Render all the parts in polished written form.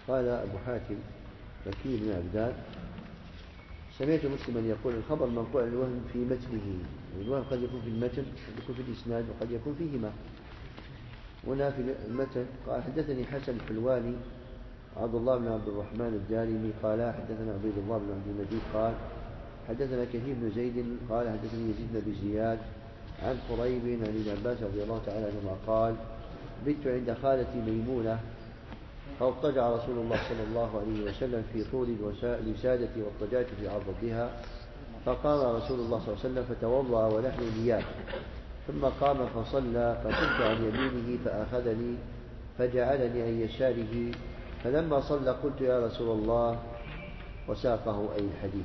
قال أبو حاتم بكي بن عبدان سمعت مسلما يقول الخبر منقوع الوهم في متنه، والوهم قد يكون في المتن قد يكون في الإسناد وقد يكون فيهما. هنا في المتن قال حدثني حسن الحلواني عبد الله بن عبد الرحمن الدارمي قال حدثنا عبيد الله بن عبد المجيد قال حدثنا كثير بن زيد قال حدثني يزيد بن زياد عن قريب عن ابن عباس رضي الله تعالى عنهما قال بت عند خالتي ميمونة فاضطجع رسول الله صلى الله عليه وسلم في طول الوسادة واضطجعت في عضدها، فقام رسول الله صلى الله عليه وسلم فتوضأ ونحن نيام، ثم قام فصلى فكنت عن يمينه فأخذني فجعلني عن يساره، فلما صلى قلت يا رسول الله وساقه أي الحديث.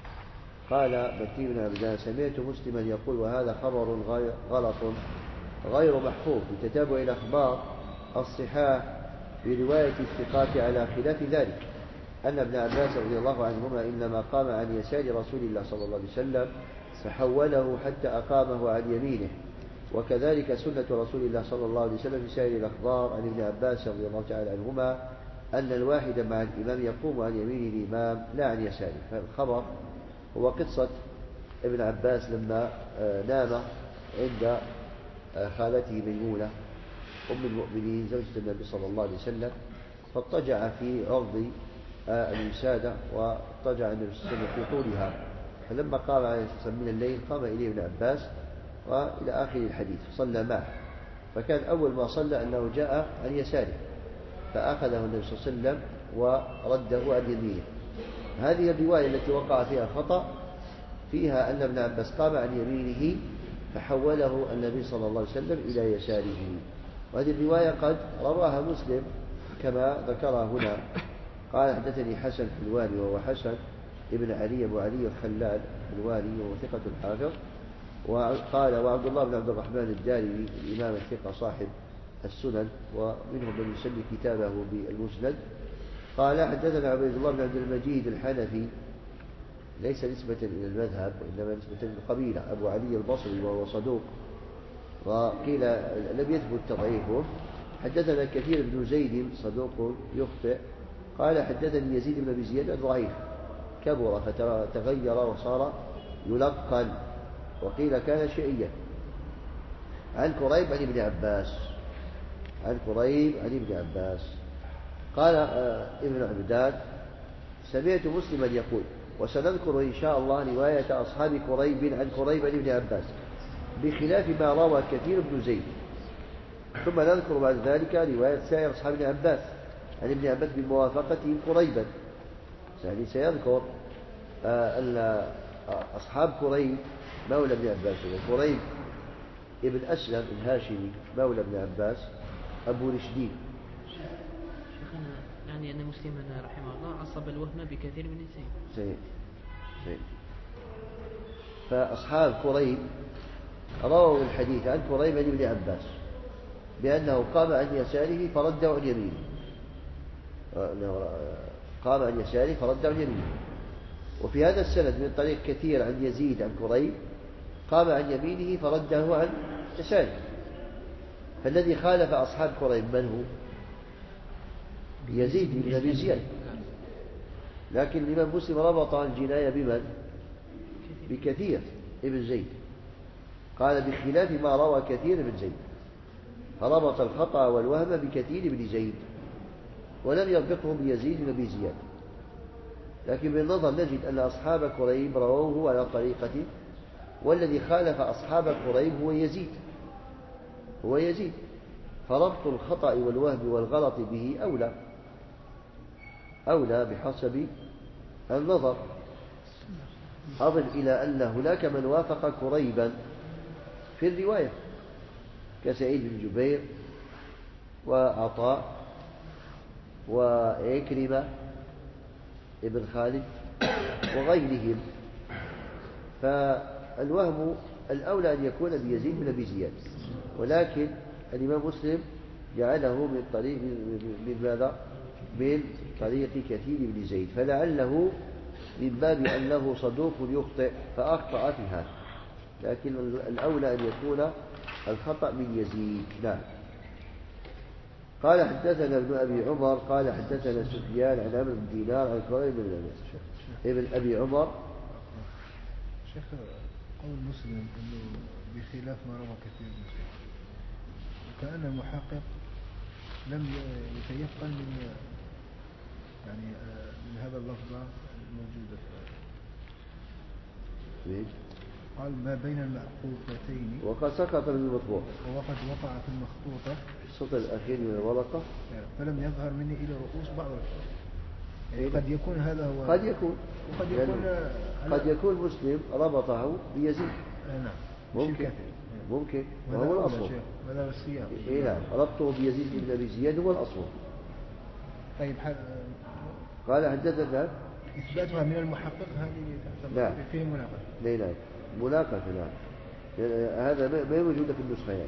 قال بكي بن عبدان سمعت مسلما يقول وهذا خبر غلط غير محفوظ بتتابع الأخبار الصحاح برواية الثقات على خلاف ذلك، أن ابن عباس رضي الله عنهما إنما قام عن يسار رسول الله صلى الله عليه وسلم فحوله حتى أقامه عن يمينه، وكذلك سنة رسول الله صلى الله عليه وسلم في سائر الأخبار عن ابن عباس رضي الله تعالى عنهما أن الواحد مع الإمام يقوم عن يمين الإمام لا عن يساره. فالخبر هو قصة ابن عباس لما نام عند خالته ميمونة أم المؤمنين زوجة النبي صلى الله عليه وسلم، فاضطجع في عرض الوسادة واضطجع النبي صلى الله عليه وسلم في طولها، فلما قام عليه الصلاة والسلام من الليل قام إليه ابن عباس وإلى آخر الحديث صلى معه، فكان أول ما صلى أنه جاء عن يساره فأخذه النبي صلى الله عليه وسلم ورده عن يمينه. هذه الرواية التي وقع فيها خطأ فيها أن ابن عباس قام عن يمينه فحوله النبي صلى الله عليه وسلم إلى يساره، وهذه الرواية قد رواها مسلم كما ذكرها هنا. قال حدثني حسن الحلواني وهو حسن ابن علي أبو علي الخلال الحلواني وهو ثقة حافظ، وقال وعبد الله بن عبد الرحمن الدارمي الإمام الثقة صاحب السنن ومنهم من يسمي كتابه بالمسند. قال حدثنا عبيد الله بن عبد المجيد الحنفي ليس نسبة إلى المذهب وإنما نسبة للقبيلة أبو علي البصري وهو صدوق وقيل لم يثبت تضعيفه. حدثنا كثير بن زيد صدوق يخطئ. قال حدثني يزيد بن أبي زياد ضعيف كبر فتغير وصار يلقن وقيل كان شيئيا. عن كريب عن ابن عباس عن كريب عن ابن عباس قال ابن عبدان سمعت مسلما يقول وسنذكر إن شاء الله رواية أصحاب كريب عن كريب عن ابن عباس بخلاف ما روى كثير بن زيد، ثم نذكر بعد ذلك رواية سائر أصحاب ابن عباس عن ابن عباس بموافقتهم كريبا. يعني سيذكر أن أصحاب كريب مولى ابن عباس وكريب ابن أسلم الهاشمي مولى ابن عباس أبو رشدين. شيخنا يعني أن مسلما رحمه الله عصب الوهم بكثير من زيد. فأصحاب كريب رووا الحديث عن كريب عن ابن عباس بأنه قام عن يساره فرد عن يمينه، قام عن يساره فرد عن يمينه. وفي هذا السند من طريق كثير عن يزيد عن كريب قام عن يمينه فرده عن يساره. فالذي خالف أصحاب كريب من هو؟ يزيد بن أبي زياد، لكن الإمام مسلم ربط الجناية بمن؟ بكثير ابن زيد، قال بخلاف ما روى كثير بن زيد، فربط الخطأ والوهم بكثير بن زيد ولم يربطه بيزيد بن أبي زياد. لكن بالنظر نجد أن أصحاب كريب رووه على طريقته، والذي خالف أصحاب كريب هو يزيد، فربط الخطأ والوهم والغلط به أولى بحسب النظر. أضف إلى أن هناك من وافق كريبا في الرواية كسعيد بن جبير وعطاء وعكرمة ابن خالد وغيرهم، فالوهم الأولى أن يكون بيزيد بن أبي زياد، ولكن الإمام مسلم جعله من طريق من طريق كثير بن زيد، فلعله من باب أنه صدوق يخطئ فأخطأ في هذا، لكن الأولى أن يكون الخطأ من يزيد. نعم. قال حدثنا ابن أبي عمر قال حدثنا سفيان عن عمرو بن دينار عن كريم بن ابن أبي عمر. شيخ قول مسلم أنه بخلاف ما روى كثير من شيء، وكأن المحقق لم يتيقن من يعني من هذا اللفظة الموجودة في قال ما بين المعقوفتين وقد سقط من المطبوع وقد وقع في المخطوطة في السطر الأخير من الورقة فلم يظهر مني إلى رؤوس بعض الحروف. يعني قد يكون هذا هو، قد يكون وقد يكون قد يكون مسلم ربطه بيزيد. نعم ممكن ممكن وهو الأصل. هذا السياق. نعم ربطه بيزيد بن أبي زياد هو الأصل. طيب قال حدثنا إثباتها من المحقق هذه نعم فيه مناقشة. نعم مناقشة نعم هذا ما موجود في النسخة يعني.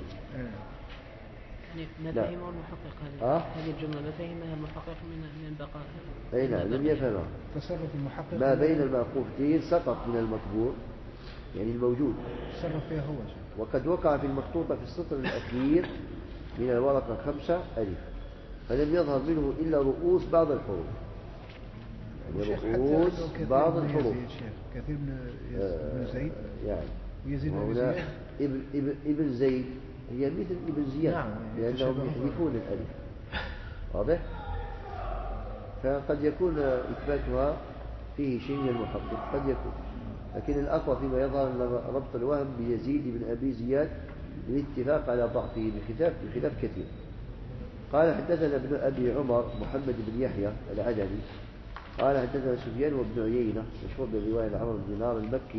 يعني ما فهمه المحقق هذه الجملة ما فهمها المحقق من البقاء. أي نعم لم يفهمها. تصرف المحقق ما بين المعقوفتين سقط من المطبوع يعني الموجود. تصرف فيها هو. وقد وقع في المخطوطة في السطر الأخير من الورقة 5 ألف فلم يظهر منه إلا رؤوس بعض الحروف. يعني رؤوس بعض الحروف. كثير من زيد يعني ويزيد ابن زيد هي مثل ابن زياد. نعم لأنهم يحذفون الألف. واضح؟ فقد يكون إثباتها فيه شيء من المحقق قد يكون، لكن الأقوى فيما يظهر ربط الوهم بيزيد بن أبي زياد بالاتفاق على ضعفه بخلاف كثير. قال حدثنا ابن أبي عمر محمد بن يحيى العدني قال حدثنا سفيان وابن عيينة مشهور بالرواية لعمرو بن دينار المكي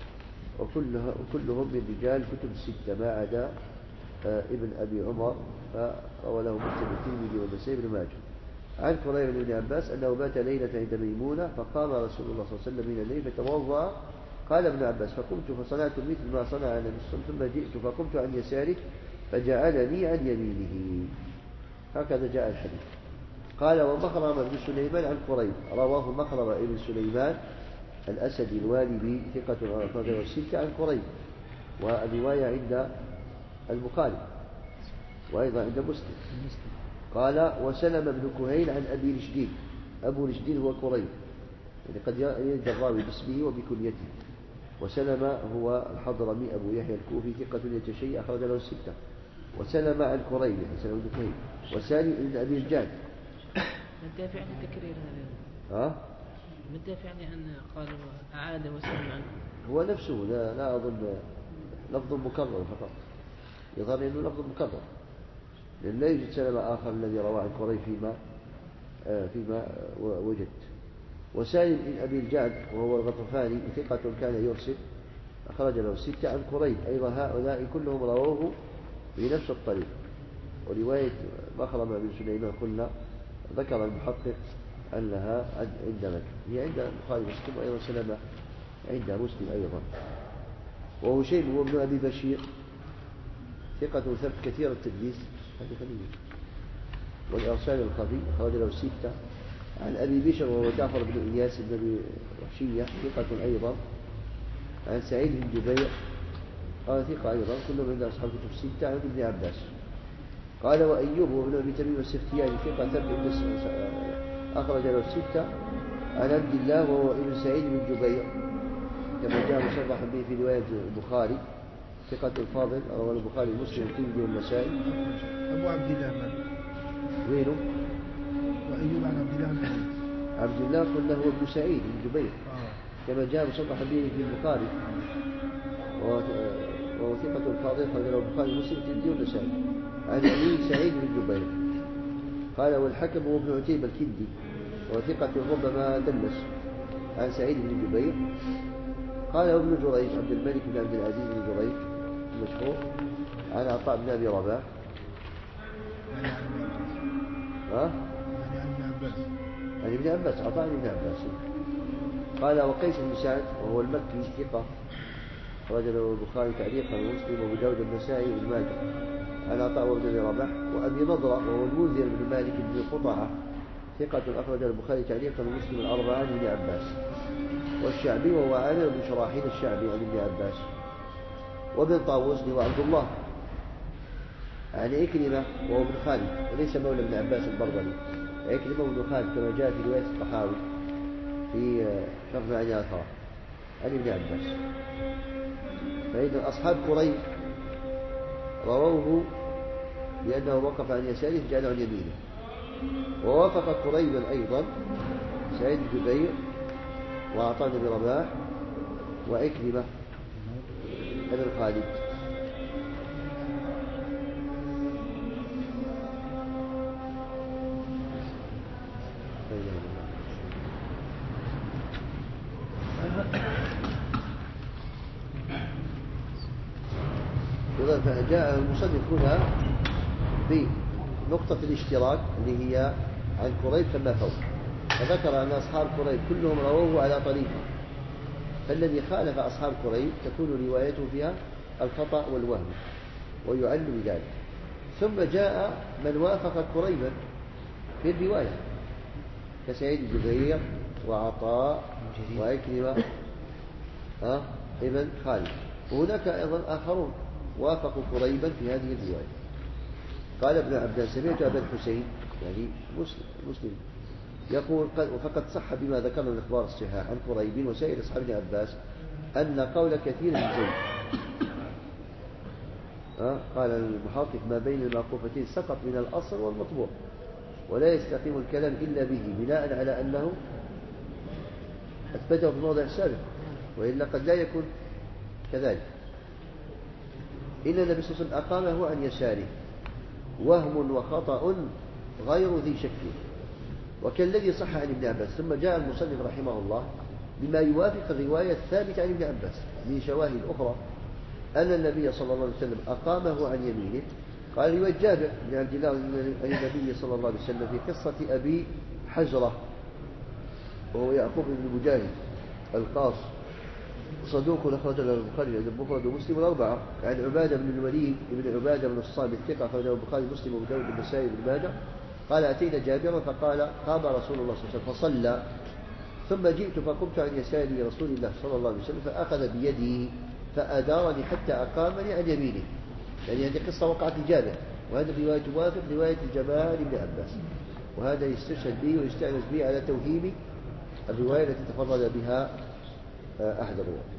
وكلهم من رجال كتب الستة ما عدا ابن أبي عمر فروى له مسلم الترمذي والنسائي بن ماجه. عن كريم بن عباس أنه بات ليلة عند ميمونة فقام رسول الله صلى الله عليه وسلم من الليل فتوضأ. قال ابن عباس فقمت فصنعت مثل ما صنع النبي صلى الله عليه وسلم ثم جئت فقمت عن يساره فجعلني عن يمينه. هكذا جاء الحديث. قال ومخرم بن سليمان عن كريم رواه مخرم بن سليمان الأسدي الوالبي ثقة أخرجه الستة عن كريم والرواية عند البخاري وأيضا عند مسلم. قال وسلم بن كهيل عن أبي رشدين. أبو رشدين هو كريم يعني قد يرد الراوي باسمه وبكنيته. وسلم هو الحضرمي أبو يحيى الكوفي ثقة يتشيع أخرج له الستة. وسلم عن كريم يعني سلم بن كهيل وسالم بن أبي الجاد. ما الدافع لتكرير هذا؟ ما الدافع لأن قالوا أعاد وسلم عنه؟ هو نفسه لا أظن لفظ مكرر فقط يظهر أنه لفظ مكرر لأن لا يوجد سلم آخر الذي رواه عن كريم فيما وجدت. وسالم بن أبي الجعد وهو الغطفاني ثقة كان يرسل أخرج له الستة عن كريم. أيضا هؤلاء كلهم رووه بنفس الطريق. ورواية مخرم بن سليمان قلنا ذكر المحقق أنها عند من هي عند البخاري ومسلم وأيضا سلمة عند مسلم أيضا. وهشيم هو ابن أبي بشير ثقة ثبت كثير التدليس هذه خليل والإرسال الخفي أخرج له الستة. عن أبي بشر وهو جعفر بن إياس بن أبي وحشية ثقة أيضا. عن سعيد بن جبير قال ثقة أيضا كلهم عند أصحاب كتب الستة. عن ابن عباس قال وأيوب وابن أبي تميم السختياني ثقة ثبت أخرج له الستة. عن عبد الله وهو ابن سعيد بن جبير كما جاء مصرحا به في رواية البخاري ثقة الفاضل رواه البخاري ومسلم والترمذي والنسائي. أبو عبد الله من؟ وينه؟ وأيوب عن عبد الله من؟ عبد الله قلنا هو ابن سعيد بن جبير كما جاء مصرحا به في البخاري وهو ثقة الفاضل رواه البخاري ومسلم والترمذي والنسائي. عن أبي سعيد بن جبير قال والحكم هو ابن عتيبة الكندي وثقة ربما دلس. عن سعيد بن جبير قال ابن جريج عبد الملك بن عبد العزيز بن جريج المشهور. عن عطاء بن أبي رباح عن ابن عباس عطاء بن عباس. قال وقيس بن سعد وهو المكي ثقة أخرج له البخاري تعليقا ومسلم وأبو داود النسائي وابن ماجه. عن عطاء بن أبي رباح. وأبي نضرة وهو المنذر بن مالك بن قطعة ثقة أخرج البخاري تعليقا ومسلم الأربعة عن ابن عباس. والشعبي وهو عامر بن شراحيل الشعبي عن ابن عباس. وابن طاووس هو عبد الله عن عكرمة وهو ابن خالد وليس مولى ابن عباس البربري، عكرمة وابن خالد كما جاء في رواية الطحاوي في شرح معاني الآثار عن ابن عباس. فإن أصحاب قريب رووه لأنه وقف عن يساره فجعله عن يمينه. ووافق قريبا أيضا سعيد بن جبير وعطاء بن رباح وعكرمة ابن خالد. فجاء المصنف هنا بنقطة الاشتراك اللي هي عن قريب كما فوق، فذكر أن أصحاب قريب كلهم رووه على طريقه، فالذي خالف أصحاب قريب تكون روايته فيها الخطأ والوهم ويعل بذلك. ثم جاء من وافق قريبا في الرواية كسعيد بن جبير وعطاء وعكرمة ابن خالد، وهناك أيضا آخرون وافقوا قريبا في هذه الرواية. قال ابن عباس سمعت أبا الحسين يعني مسلم يقول فقد صح بما ذكرنا من الأخبار الصحاح عن قريب وسائر أصحاب ابن عباس أن قول كثير من زيد قال المحقق ما بين المعقوفتين سقط من الأصل والمطبوع ولا يستقيم الكلام إلا به بناء على أنه أثبته في الموضع السابق، وإلا قد لا يكون كذلك. إن النبي صلى الله عليه وسلم أقامه عن يساره وهم وخطأ غير ذي شك، وكالذي صح عن ابن عباس. ثم جاء المصنف رحمه الله بما يوافق الرواية الثابتة عن ابن عباس من شواهد أخرى أن النبي صلى الله عليه وسلم أقامه عن يمينه. قال رواية جابر بن عبد الله عن النبي صلى الله عليه وسلم في قصة أبي حجرة وهو يعقوب بن مجاهد القاص صدوق أخرج له البخاري المفرد ومسلم والأربعة عن عبادة بن الوليد بن عبادة بن الصامت ثقة أخرجه البخاري ومسلم وأبو داود والنسائي بن ماجه قال أتينا جابرا فقال قام رسول الله صلى الله عليه وسلم فصلى ثم جئت فقمت عن يسار رسول الله صلى الله عليه وسلم فأخذ بيدي فأدارني حتى أقامني عن يمينه. يعني هذه قصة وقعت لجابر، وهذه الرواية توافق رواية الجماعة لابن عباس، وهذا يستشهد به ويستأنس به على توهيم الرواية التي تفرد بها أحد الرواة.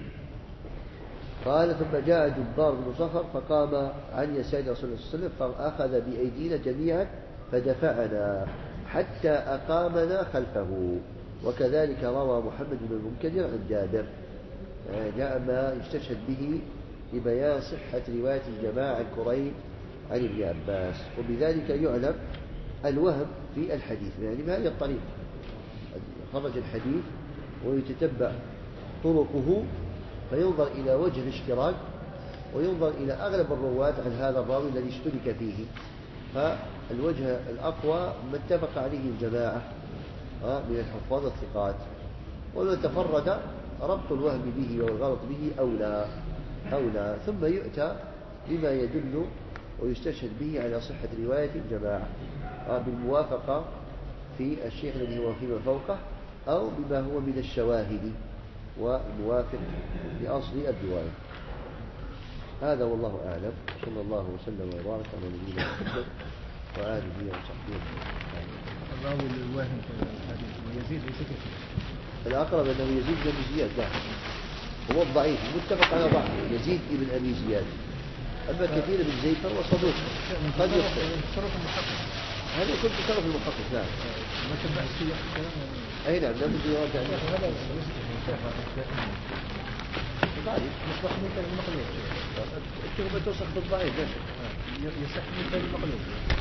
قال ثم جاء جبار بن صخر فقام عن يسار رسول الله صلى الله عليه وسلم فأخذ بأيدينا جميعا فدفعنا حتى أقامنا خلفه. وكذلك روى محمد بن المنكدر عن جابر، جاء ما يستشهد به لبيان صحة رواية الجماعة عن قريب عن ابن عباس، وبذلك يعلم الوهم في الحديث. يعني بهذه الطريقة خرج الحديث ويتتبع طرقه فينظر إلى وجه الاشتراك وينظر إلى أغلب الرواة عن هذا الراوي الذي اشترك فيه، فالوجه الأقوى ما اتفق عليه الجماعة من الحفاظ الثقات، ومن تفرد ربط الوهم به والغلط به أولى ثم يؤتى بما يدل ويستشهد به على صحة رواية الجماعة بالموافقة في الشيخ الذي هو فيما فوقه أو بما هو من الشواهد والموافق لأصل الرواية. هذا والله أعلم. صلى الله وسلم وبارك على نبينا محمد وآله وصحبه. الراوي الواهم في الحديث ويزيد وشكل الأقرب أنه يزيد بن زياد هو الضعيف متفق على ضعف يزيد بن أبي زياد. أما كثير من زيد فهو صدوق قد يخطئ. هذا يكون تصرف المحقق. نعم ما تبع السياق الكلام. أي نعم لابد يراجع. هذا ضعيف مصباح مثل المقلوب. التهمة توصف بالضعيف لا شك. يصح مثل المقلوب.